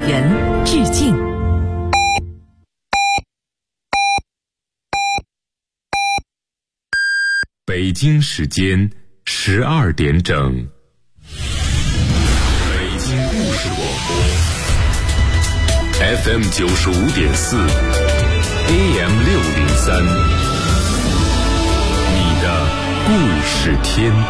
人致敬。 北京时间12点整，北京故事广播 FM 95.4 AM 603，你的故事天地。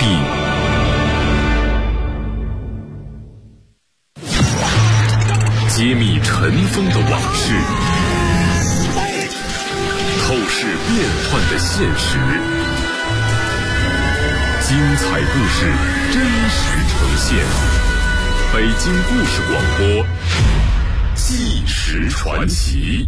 揭秘尘封的往事，透视变幻的现实，精彩故事真实呈现。北京故事广播，纪实传奇。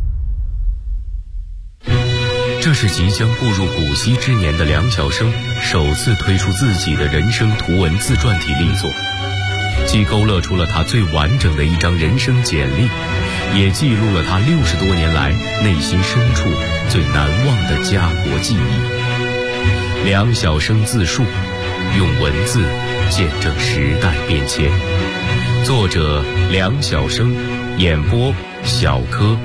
这是即将步入古稀之年的梁晓声首次推出自己的人生图文自传体力作，既勾勒出了他最完整的一张人生简历，也记录了他60多年来内心深处最难忘的家国记忆。梁晓声自述，用文字见证时代变迁。作者梁晓声，演播小柯。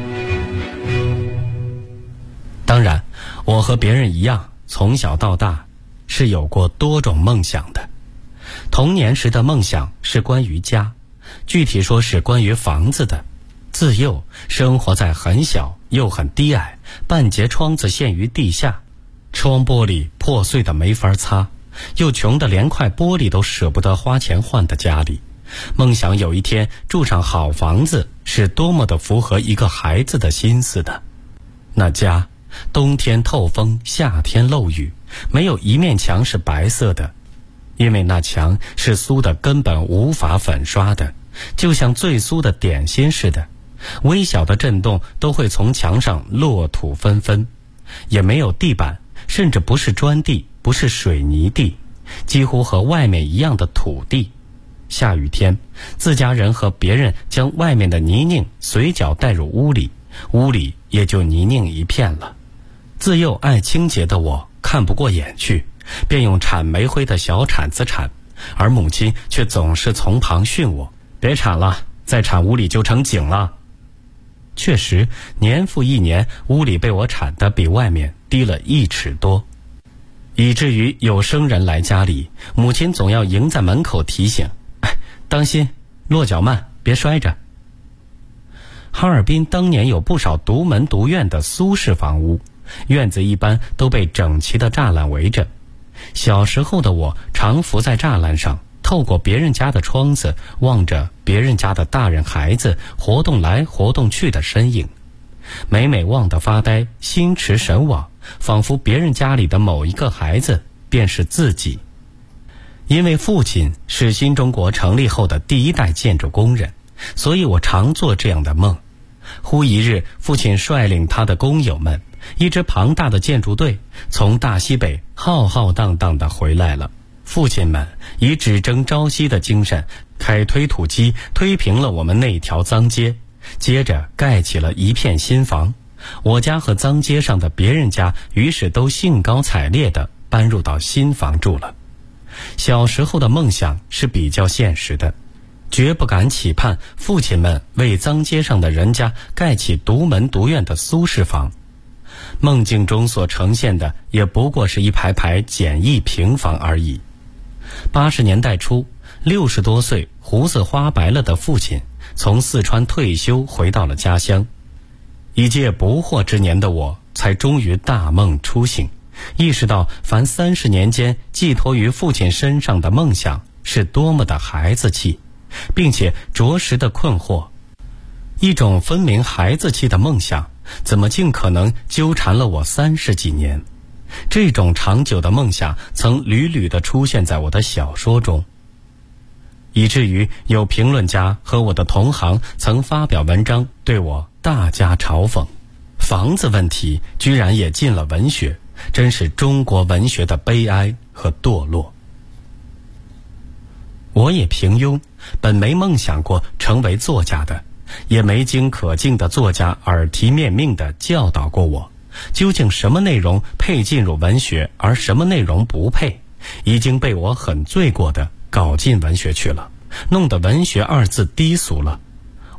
当然，我和别人一样，从小到大是有过多种梦想的。童年时的梦想是关于家，具体说是关于房子的。自幼生活在很小又很低矮，半截窗子陷于地下，窗玻璃破碎的没法擦，又穷得连块玻璃都舍不得花钱换的家里。梦想有一天住上好房子，是多么的符合一个孩子的心思的。那家冬天透风，夏天漏雨，没有一面墙是白色的，因为那墙是酥的根本无法粉刷的，就像最酥的点心似的，微小的震动都会从墙上落土纷纷。也没有地板，甚至不是砖地，不是水泥地，几乎和外面一样的土地。下雨天，自家人和别人将外面的泥泞随脚带入屋里，屋里也就泥泞一片了。自幼爱清洁的我看不过眼去，便用铲煤灰的小铲子铲，而母亲却总是从旁训我：别铲了，再铲屋里就成井了。确实，年复一年，屋里被我铲得比外面低了1尺多，以至于有生人来家里，母亲总要迎在门口提醒：当心，落脚慢，别摔着。哈尔滨当年有不少独门独院的苏式房屋，院子一般都被整齐的栅栏围着。小时候的我常伏在栅栏上，透过别人家的窗子望着别人家的大人孩子活动来活动去的身影，每每望得发呆，心驰神往，仿佛别人家里的某一个孩子便是自己。因为父亲是新中国成立后的第一代建筑工人，所以我常做这样的梦。忽一日，父亲率领他的工友们，一支庞大的建筑队从大西北浩浩荡荡地回来了。父亲们以只争朝夕的精神，开推土机推平了我们那条脏街，接着盖起了一片新房。我家和脏街上的别人家于是都兴高采烈地搬入到新房住了。小时候的梦想是比较现实的，绝不敢期盼父亲们为脏街上的人家盖起独门独院的苏式房。梦境中所呈现的也不过是一排排简易平房而已。80年代初，60多岁胡子花白了的父亲从四川退休回到了家乡。一介不惑之年的我才终于大梦初醒，意识到凡30年间寄托于父亲身上的梦想是多么的孩子气，并且着实的困惑，一种分明孩子气的梦想怎么尽可能纠缠了我30几年。这种长久的梦想曾屡屡地出现在我的小说中，以至于有评论家和我的同行曾发表文章对我大加嘲讽。房子问题居然也进了文学，真是中国文学的悲哀和堕落。我也平庸，本没梦想过成为作家的，也没经可敬的作家耳提面命地教导过我，究竟什么内容配进入文学，而什么内容不配，已经被我很罪过的搞进文学去了，弄得文学2字低俗了。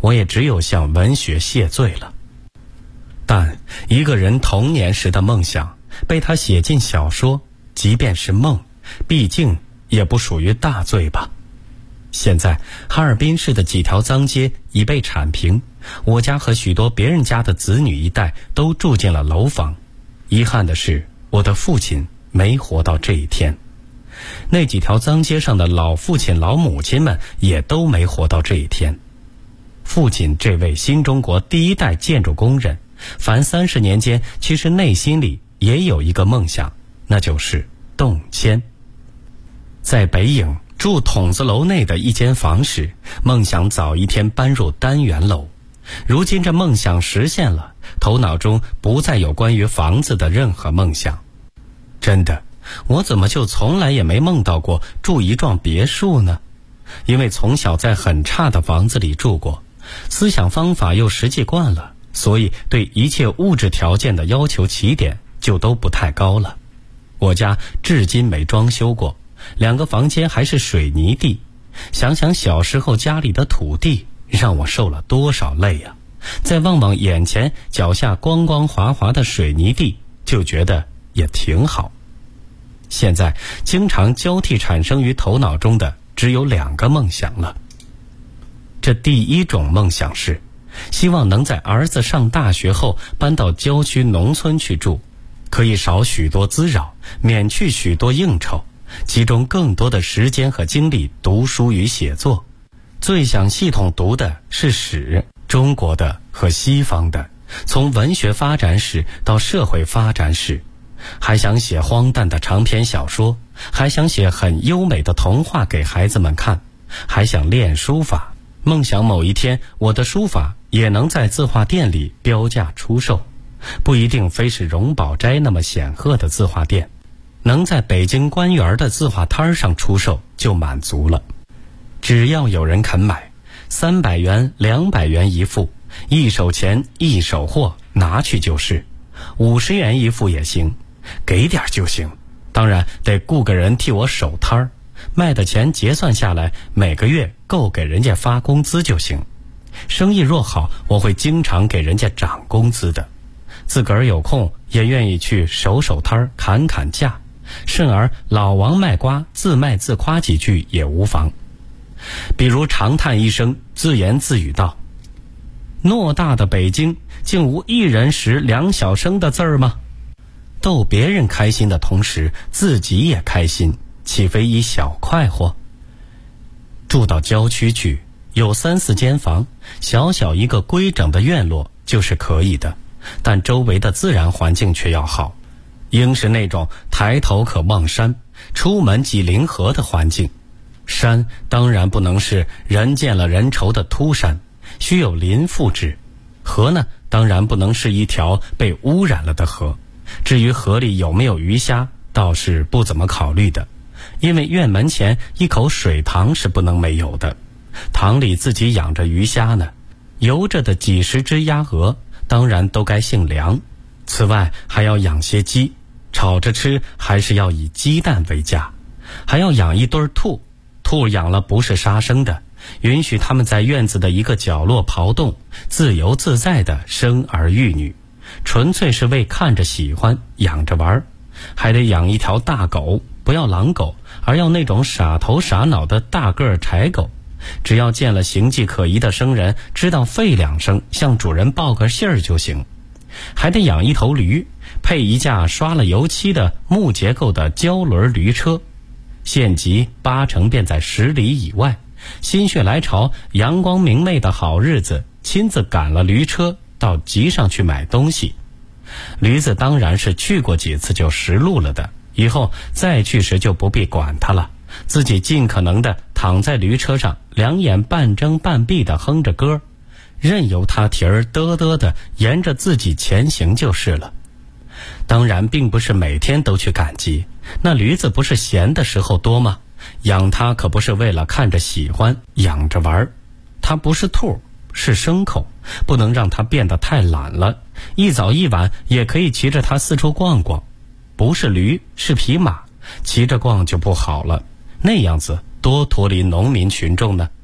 我也只有向文学谢罪了。但一个人童年时的梦想被他写进小说，即便是梦，毕竟也不属于大罪吧。现在哈尔滨市的几条脏街已被铲平，我家和许多别人家的子女一代都住进了楼房。遗憾的是，我的父亲没活到这一天。那几条脏街上的老父亲老母亲们也都没活到这一天。父亲这位新中国第一代建筑工人，凡30年间其实内心里也有一个梦想，那就是动迁。在北影住筒子楼内的一间房时，梦想早一天搬入单元楼。如今这梦想实现了，头脑中不再有关于房子的任何梦想。真的，我怎么就从来也没梦到过住一幢别墅呢？因为从小在很差的房子里住过，思想方法又实际惯了，所以对一切物质条件的要求起点就都不太高了。我家至今没装修过，2个房间还是水泥地。想想小时候家里的土地，让我受了多少累啊！再望望眼前脚下光光滑滑的水泥地，就觉得也挺好。现在经常交替产生于头脑中的只有2个梦想了。这第一种梦想是希望能在儿子上大学后搬到郊区农村去住，可以少许多滋扰，免去许多应酬，集中更多的时间和精力读书与写作。最想系统读的是史，中国的和西方的，从文学发展史到社会发展史。还想写荒诞的长篇小说，还想写很优美的童话给孩子们看，还想练书法，梦想某一天我的书法也能在字画店里标价出售，不一定非是荣宝斋那么显赫的字画店，能在北京官园的字画摊上出售就满足了。只要有人肯买，300元、200元一副，一手钱一手货，拿去就是，50元一副也行，给点就行。当然得雇个人替我守摊儿，卖的钱结算下来，每个月够给人家发工资就行。生意若好，我会经常给人家涨工资的。自个儿有空也愿意去守摊儿，砍价，甚而老王卖瓜，自卖自夸几句也无妨。比如长叹一声，自言自语道：偌大的北京，竟无一人识2小声的字儿吗？逗别人开心的同时，自己也开心，岂非一小快活？住到郊区去，有3、4间房，小小一个规整的院落就是可以的，但周围的自然环境却要好，应是那种抬头可望山，出门即临河的环境。山当然不能是人见了人愁的秃山，须有林覆之。河呢，当然不能是一条被污染了的河。至于河里有没有鱼虾，倒是不怎么考虑的，因为院门前一口水塘是不能没有的。塘里自己养着鱼虾呢，游着的几十只鸭鹅，当然都该姓梁。此外还要养些鸡，炒着吃还是要以鸡蛋为佳。还要养一对兔，兔养了不是杀生的，允许他们在院子的一个角落刨洞，自由自在地生儿育女，纯粹是为看着喜欢，养着玩。还得养一条大狗，不要狼狗，而要那种傻头傻脑的大个柴狗。只要见了形迹可疑的生人，知道吠2声，向主人报个信儿就行。还得养一头驴，配一架刷了油漆的木结构的胶轮驴车，县集8成便在10里以外。心血来潮，阳光明媚的好日子，亲自赶了驴车到集上去买东西。驴子当然是去过几次就识路了的，以后再去时就不必管它了，自己尽可能的躺在驴车上，2眼半睁半闭的哼着歌，任由它蹄儿嘚嘚的沿着自己前行就是了。当然并不是每天都去赶集，那驴子不是闲的时候多吗？养它可不是为了看着喜欢，养着玩。它不是兔，是牲口，不能让它变得太懒了，一早一晚也可以骑着它四处逛逛。不是驴，是匹马，骑着逛就不好了，那样子多脱离农民群众呢。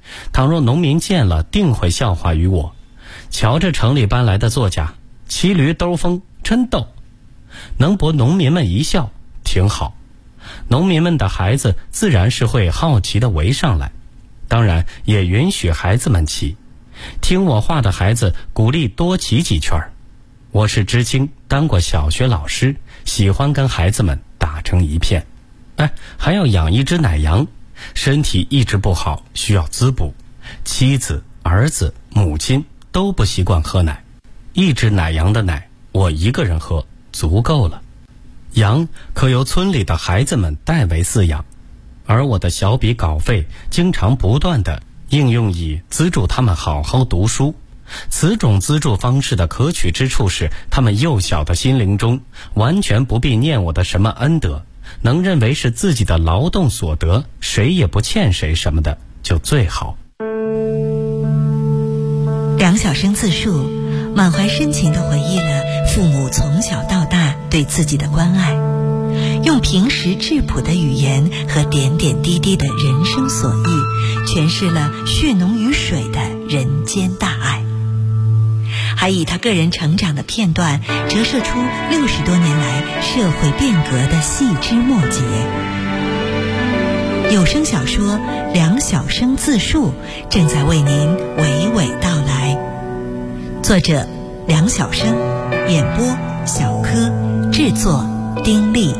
倘若农民见了，定会笑话于我。瞧这城里搬来的作家，骑驴兜风，真逗。能博农民们一笑，挺好。农民们的孩子自然是会好奇地围上来，当然也允许孩子们骑。听我话的孩子鼓励多骑几圈。我是知青，当过小学老师，喜欢跟孩子们打成一片。还要养一只奶羊，身体一直不好，需要滋补。妻子、儿子、母亲都不习惯喝奶，一只奶羊的奶我一个人喝足够了。羊可由村里的孩子们代为饲养，而我的小笔稿费经常不断地应用以资助他们好好读书。此种资助方式的可取之处是，他们幼小的心灵中完全不必念我的什么恩德，能认为是自己的劳动所得，谁也不欠谁什么的就最好。 梁晓声自述，满怀深情地回忆了父母从小到大对自己的关爱，用平实质朴的语言和点点滴滴的人生所遇，诠释了血浓于水的人间大爱，还以他个人成长的片段折射出60多年来社会变革的细枝末节。有声小说《梁晓声自述》正在为您娓娓道来，作者梁晓声，演播小柯，制作丁力。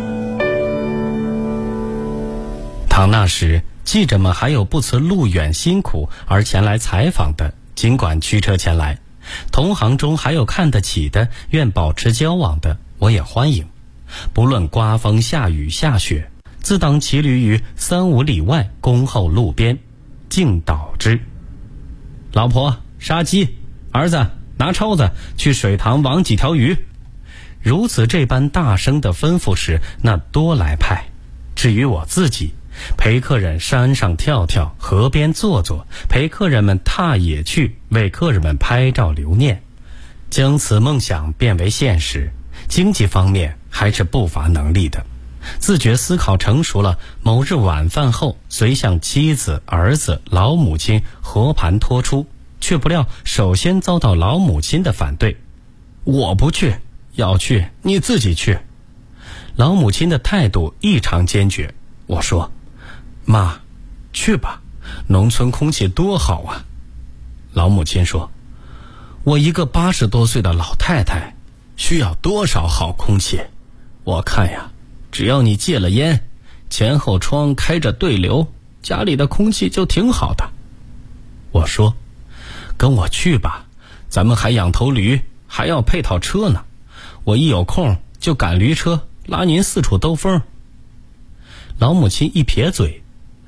唐那时，记者们还有不辞路远辛苦而前来采访的，尽管驱车前来；同行中还有看得起的，愿保持交往的，我也欢迎。不论刮风下雨下雪，自当骑驴于3、5里外恭候路边，径导之。老婆杀鸡，儿子拿抽子去水塘网几条鱼。如此这般大声的吩咐时，那多来派。至于我自己，陪客人山上跳跳，河边坐坐，陪客人们踏野去，为客人们拍照留念，将此梦想变为现实。经济方面还是不乏能力的，自觉思考成熟了，某日晚饭后遂向妻子、儿子、老母亲和盘托出，却不料首先遭到老母亲的反对。我不去，要去你自己去。老母亲的态度异常坚决。我说，妈，去吧，农村空气多好啊。老母亲说，我一个80多岁的老太太，需要多少好空气？我看呀，只要你戒了烟，前后窗开着对流，家里的空气就挺好的。我说，跟我去吧，咱们还养头驴，还要配套车呢。我一有空就赶驴车，拉您四处兜风。老母亲一撇嘴，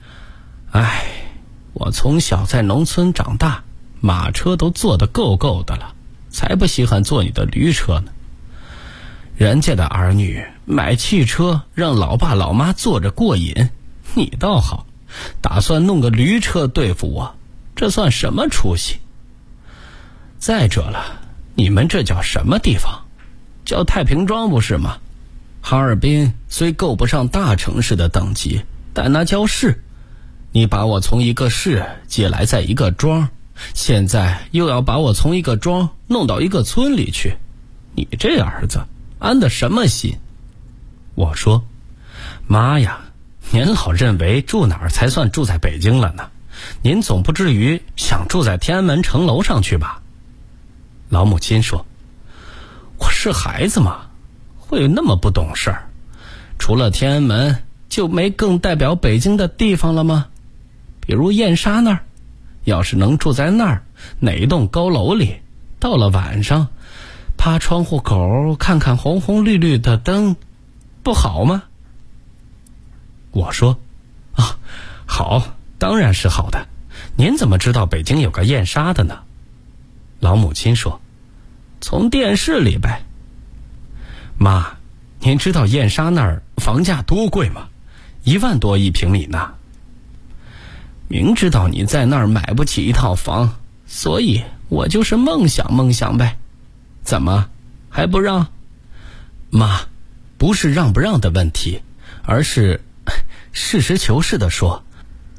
我从小在农村长大，马车都坐得够够的了，才不稀罕坐你的驴车呢。人家的儿女买汽车让老爸老妈坐着过瘾，你倒好，打算弄个驴车对付我，这算什么出息？再者了，你们这叫什么地方？叫太平庄不是吗？哈尔滨虽够不上大城市的等级，但那叫市。你把我从一个市接来在一个庄，现在又要把我从一个庄弄到一个村里去，你这儿子安的什么心？我说，妈呀，您老认为住哪儿才算住在北京了呢？您总不至于想住在天安门城楼上去吧？老母亲说，我是孩子嘛，会有那么不懂事儿？除了天安门就没更代表北京的地方了吗？比如燕莎那儿，要是能住在那儿哪一栋高楼里，到了晚上趴窗户口看看红红绿绿的灯，不好吗？我说，好，当然是好的。您怎么知道北京有个燕莎的呢？老母亲说，从电视里呗。妈，您知道燕莎那儿房价多贵吗？1万多1平米呢。明知道你在那儿买不起一套房，所以我就是梦想梦想呗。怎么还不让？妈，不是让不让的问题，而是实事求是地说，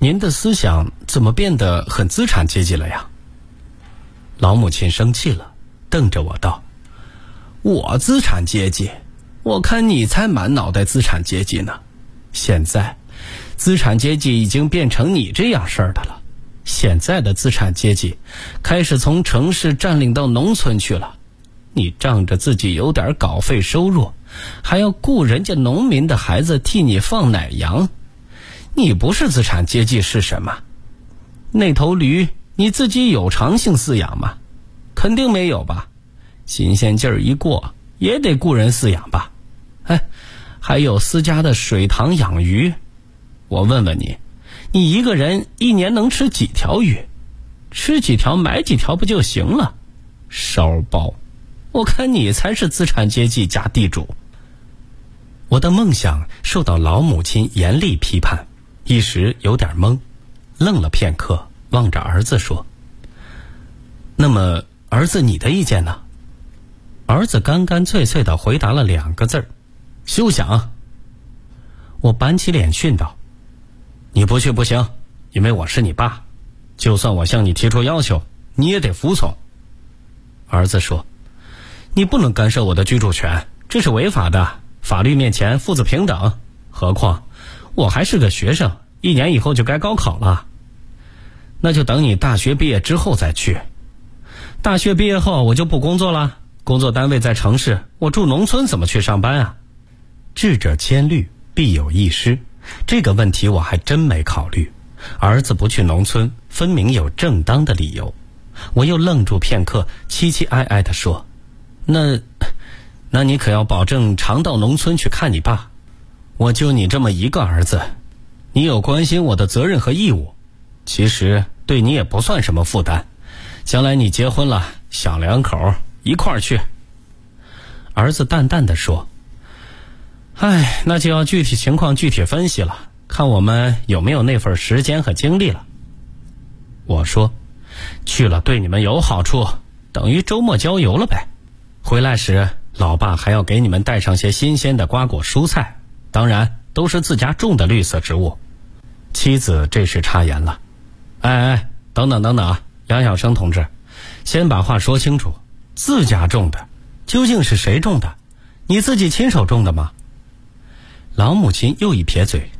您的思想怎么变得很资产阶级了呀？老母亲生气了，瞪着我道：我资产阶级？我看你才满脑袋资产阶级呢。现在资产阶级已经变成你这样事儿的了。现在的资产阶级开始从城市占领到农村去了。你仗着自己有点稿费收入，还要雇人家农民的孩子替你放奶羊，你不是资产阶级是什么？那头驴你自己有偿性饲养吗？肯定没有吧。新鲜劲儿一过也得雇人饲养吧。还有私家的水塘养鱼，我问问你，你一个人一年能吃几条鱼？吃几条买几条不就行了？烧包，我看你才是资产阶级加地主。我的梦想受到老母亲严厉批判，一时有点懵，愣了片刻，望着儿子说：那么儿子你的意见呢？儿子干干脆脆地回答了2个字儿：休想。我板起脸训道：你不去不行，因为我是你爸，就算我向你提出要求，你也得服从。儿子说：你不能干涉我的居住权，这是违法的，法律面前父子平等，何况我还是个学生，1年以后就该高考了。那就等你大学毕业之后再去。大学毕业后我就不工作了，工作单位在城市，我住农村怎么去上班啊？智者千虑，必有一失，这个问题我还真没考虑。儿子不去农村，分明有正当的理由。我又愣住片刻，凄凄哀哀地说：那你可要保证常到农村去看你爸。我就你这么一个儿子，你有关心我的责任和义务，其实对你也不算什么负担。将来你结婚了，小两口一块儿去。儿子淡淡地说：那就要具体情况具体分析了，看我们有没有那份时间和精力了。我说：去了对你们有好处，等于周末郊游了呗。回来时老爸还要给你们带上些新鲜的瓜果蔬菜，当然都是自家种的绿色植物。妻子这时插言了：等等啊，杨晓生同志，先把话说清楚，自家种的究竟是谁种的？你自己亲手种的吗？老母亲又一撇嘴：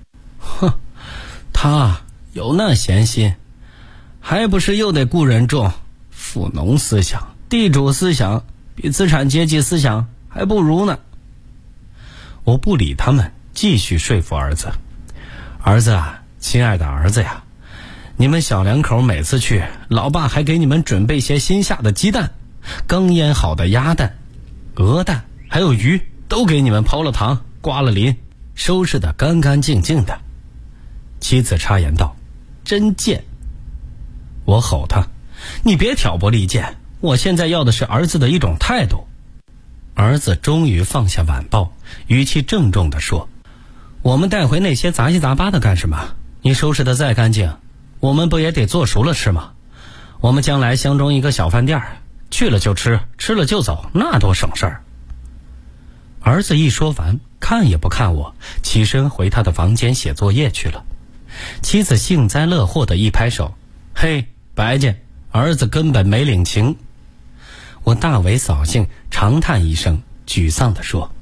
他有那闲心，还不是又得雇人种？富农思想、地主思想比资产阶级思想还不如呢。我不理他们，继续说服儿子：儿子啊，亲爱的儿子呀，你们小两口每次去，老爸还给你们准备些新下的鸡蛋，刚腌好的鸭蛋、鹅蛋，还有鱼，都给你们刨了糖，刮了鳞，收拾得干干净净的。妻子插言道：真贱。我吼他：你别挑拨离间，我现在要的是儿子的一种态度。儿子终于放下晚报，语气郑重地说：我们带回那些杂七杂八的干什么？你收拾得再干净，我们不也得做熟了吃吗？我们将来相中一个小饭店，去了就吃，吃了就走，那多省事儿。儿子一说完，看也不看我，起身回他的房间写作业去了。妻子幸灾乐祸地一拍手：嘿，白见，儿子根本没领情。我大为扫兴，长叹一声，沮丧地说：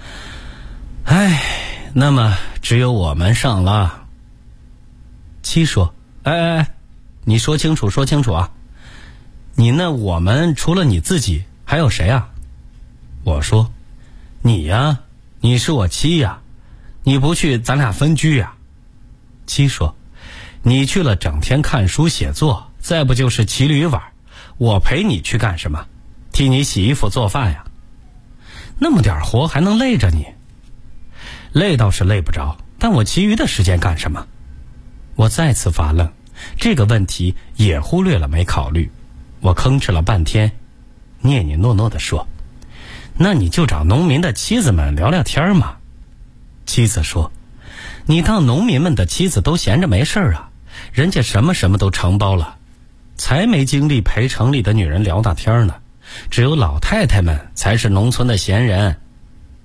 那么只有我们上了。妻说：你说清楚说清楚啊，你那我们除了你自己还有谁啊？我说：你呀，你是我妻呀，你不去咱俩分居呀。妻说：你去了整天看书写作，再不就是骑驴玩，我陪你去干什么？替你洗衣服做饭呀？那么点活还能累着你？累倒是累不着，但我其余的时间干什么？我再次发愣，这个问题也忽略了没考虑。我吭哧了半天，念念诺诺地说：那你就找农民的妻子们聊聊天嘛。妻子说：你当农民们的妻子都闲着没事啊，人家什么都承包了，才没精力陪城里的女人聊大天呢。只有老太太们才是农村的闲人。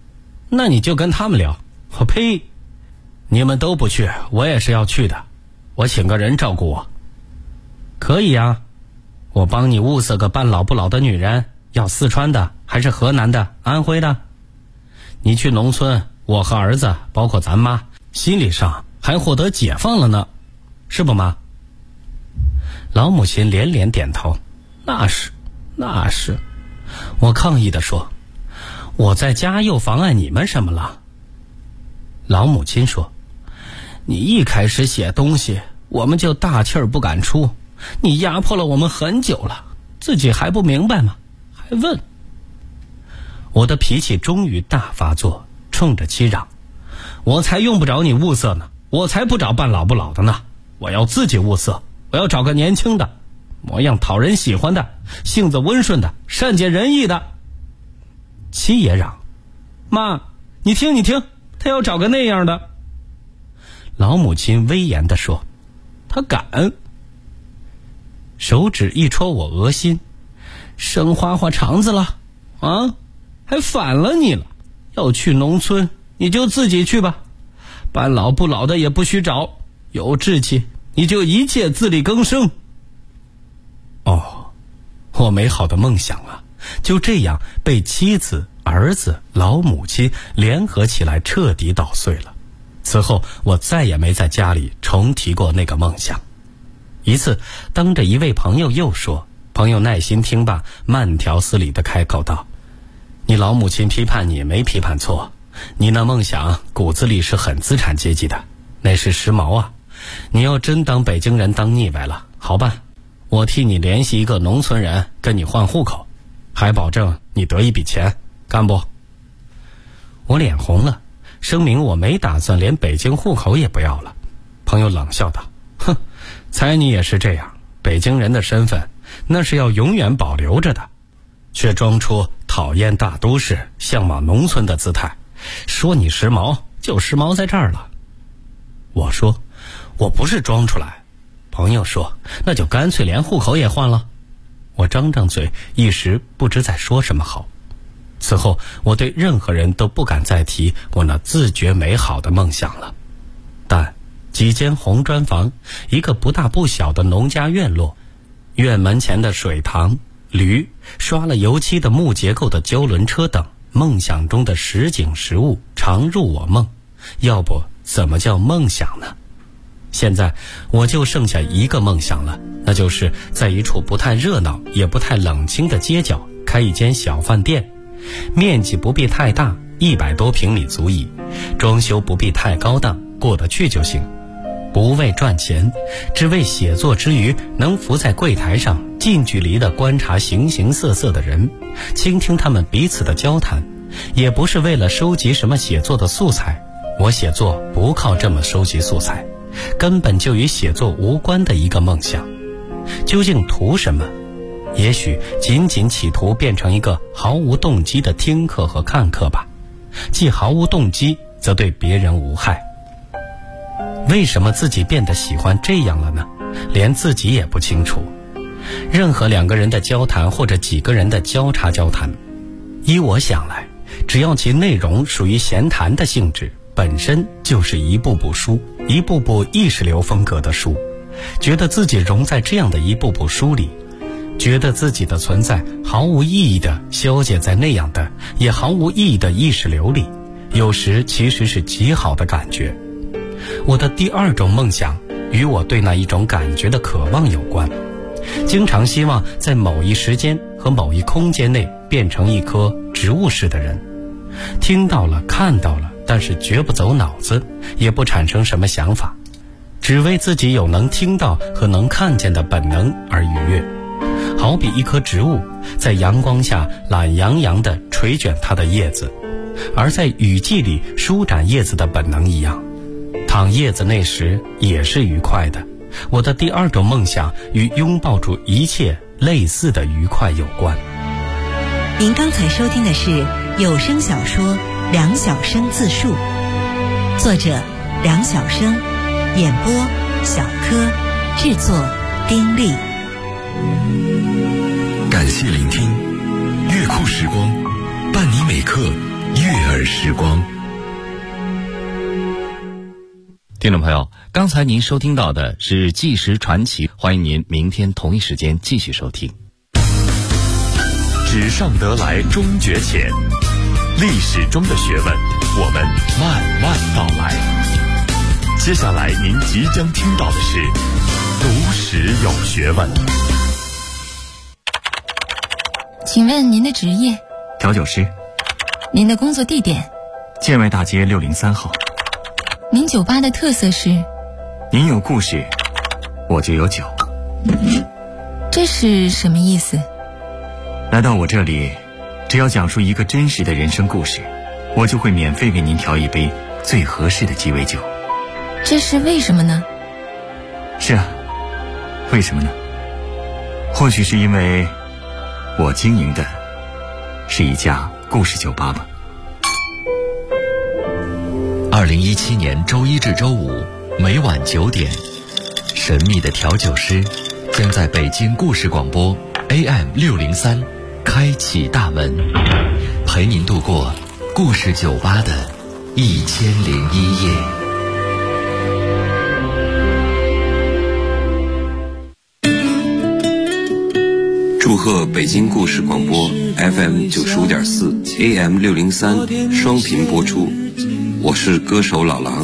那你就跟他们聊。我呸！你们都不去，我也是要去的。 我请个人照顾我。可以啊，我帮你物色个半老不老的女人，要四川的还是河南的、安徽的？你去农村，我和儿子包括咱妈心理上还获得解放了呢，是不妈？老母亲连连点头，那是。我抗议地说，我在家又妨碍你们什么了？老母亲说，你一开始写东西我们就大气儿不敢出，你压迫了我们很久了，自己还不明白吗？还问。我的脾气终于大发作，冲着妻嚷，我才用不着你物色呢，我才不找半老不老的呢，我要自己物色，我要找个年轻的，模样讨人喜欢的，性子温顺的，善解人意的。妻也嚷，妈，你听，他要找个那样的。老母亲威严地说，他敢。手指一戳我额心，生花花肠子了啊，还反了你了。要去农村你就自己去吧，半老不老的也不许找，有志气你就一切自力更生。我美好的梦想啊，就这样被妻子、儿子、老母亲联合起来彻底捣碎了。此后我再也没在家里重提过那个梦想。一次当着一位朋友又说，朋友耐心听罢，慢条斯理地开口道，你老母亲批判你没批判错，你那梦想骨子里是很资产阶级的，那是时髦啊，你要真当北京人当腻歪了，好办，我替你联系一个农村人跟你换户口，还保证你得一笔钱，干不？我脸红了，声明我没打算连北京户口也不要了。朋友冷笑道，哼，猜你也是这样，北京人的身份那是要永远保留着的，却装出讨厌大都市向往农村的姿态，说你时髦就时髦在这儿了。我说我不是装出来。朋友说，那就干脆连户口也换了。我张张嘴，一时不知在说什么好。此后我对任何人都不敢再提我那自觉美好的梦想了。但几间红砖房，一个不大不小的农家院落，院门前的水塘、驴、刷了油漆的木结构的胶轮车等梦想中的实景实物常入我梦，要不怎么叫梦想呢？现在我就剩下一个梦想了，那就是在一处不太热闹也不太冷清的街角开一间小饭店，面积不必太大，100多平米足矣，装修不必太高档，过得去就行。不为赚钱，只为写作之余能伏在柜台上近距离地观察形形色色的人，倾听他们彼此的交谈，也不是为了收集什么写作的素材，我写作不靠这么收集素材，根本就与写作无关的一个梦想。究竟图什么？也许仅仅企图变成一个毫无动机的听课和看课吧，既毫无动机，则对别人无害。为什么自己变得喜欢这样了呢？连自己也不清楚。任何2个人的交谈或者几个人的交叉交谈，依我想来，只要其内容属于闲谈的性质，本身就是一部部书，一部部意识流风格的书。觉得自己融在这样的一部部书里，觉得自己的存在毫无意义地消解在那样的也毫无意义的意识流里，有时其实是极好的感觉。我的第2种梦想与我对那一种感觉的渴望有关，经常希望在某一时间和某一空间内变成一棵植物式的人，听到了看到了，但是绝不走脑子，也不产生什么想法，只为自己有能听到和能看见的本能而愉悦，好比一棵植物在阳光下懒洋洋地垂卷它的叶子，而在雨季里舒展叶子的本能一样。躺叶子那时也是愉快的。我的第2种梦想与拥抱住一切类似的愉快有关。 您刚才收听的是有声小说《梁晓声自述》，作者梁晓声，演播小柯，制作丁力。 感谢聆听，乐库时光，伴你每刻悦耳时光。 听众朋友，刚才您收听到的是《纪实传奇》，欢迎您明天同一时间继续收听。 纸上得来终觉浅，历史中的学问，我们慢慢道来。接下来您即将听到的是读史有学问。 请问您的职业？ 调酒师。 您的工作地点？ 建外大街603号。 您酒吧的特色是？ 您有故事，我就有酒。 这是什么意思？ 来到我这里，只要讲述一个真实的人生故事，我就会免费为您调一杯最合适的鸡尾酒。 这是为什么呢？ 是啊，为什么呢？或许是因为我经营的是一家故事酒吧吧。 2017年周一至周五每晚9点，神秘的调酒师将在北京故事广播 AM603开启大门，陪您度过故事酒吧的1001夜。 祝贺北京故事广播 FM95.4 AM603双频播出，我是歌手老狼。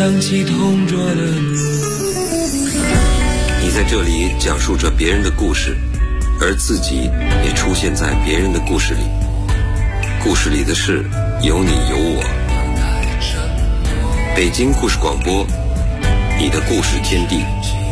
你在这里讲述着别人的故事，而自己也出现在别人的故事里，故事里的事有你有我。北京故事广播，你的故事天地。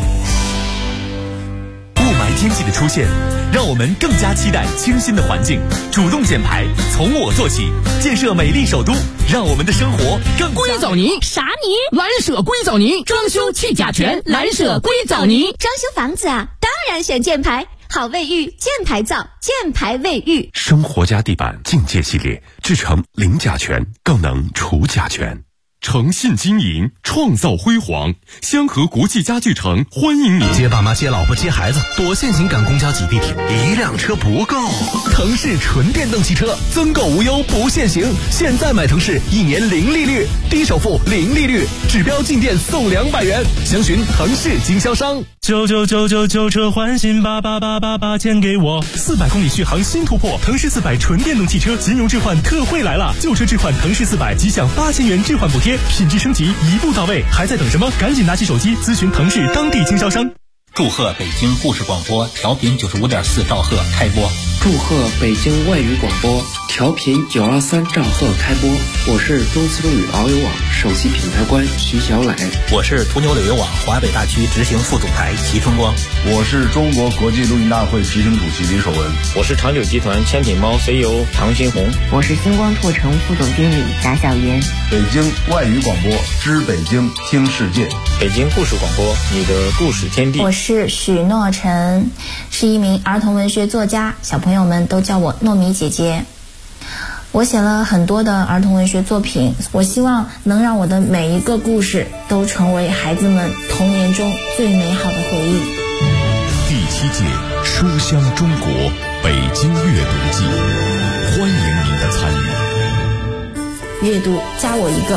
雾霾天气的出现，让我们更加期待清新的环境。主动减排，从我做起，建设美丽首都，让我们的生活更硅藻泥啥泥？蓝舍硅藻泥，装修去甲醛，蓝舍硅藻泥。 装修房子啊，当然选箭牌，好卫浴，箭牌造，箭牌卫浴。 生活家地板境界系列，制成零甲醛，更能除甲醛。诚信经营，创造辉煌。香河国际家具城欢迎你。 接爸妈、接老婆、接孩子，多限行赶公交挤地铁，一辆车不够。腾势纯电动汽车，增购无忧不限行。现在买腾势，1年零利率，低首付零利率，指标进店送200元。详询腾势经销商。 99999车换新8888钱给我。 400公里续航新突破，腾势400纯电动汽车金融置换特惠来了，旧车置换腾势400即享8000元置换补贴，品质升级一步到位，还在等什么？赶紧拿起手机咨询腾势当地经销商。 祝贺北京故事广播调频95.4兆赫开播。 祝贺北京外语广播调频923兆赫开播。我是中思路语遨游网首席品牌官徐小磊。 我是途牛旅游网华北大区执行副总裁齐春光。 我是中国国际录音大会执行主席李守文。 我是长久集团千品猫 CEO 唐新红。 我是星光拓城副总经理贾小妍。 北京外语广播知北京听世界。 北京故事广播，你的故事天地。 我是许诺晨，是一名儿童文学作家，小朋友们都叫我糯米姐姐。我写了很多的儿童文学作品，我希望能让我的每一个故事都成为孩子们童年中最美好的回忆。 第7届书香中国北京阅读季，欢迎您的参与。 阅读加我一个。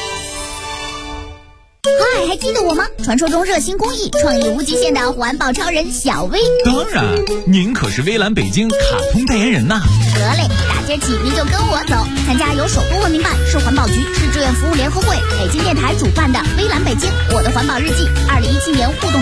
嗨，还记得我吗？传说中热心公益、创意无极限的环保超人小薇。 当然，您可是微蓝北京卡通代言人呐。 得嘞，大街起您就跟我走，参加由首都文明办、市环保局、市志愿服务联合会、北京电台主办的微蓝北京我的环保日记2017年互动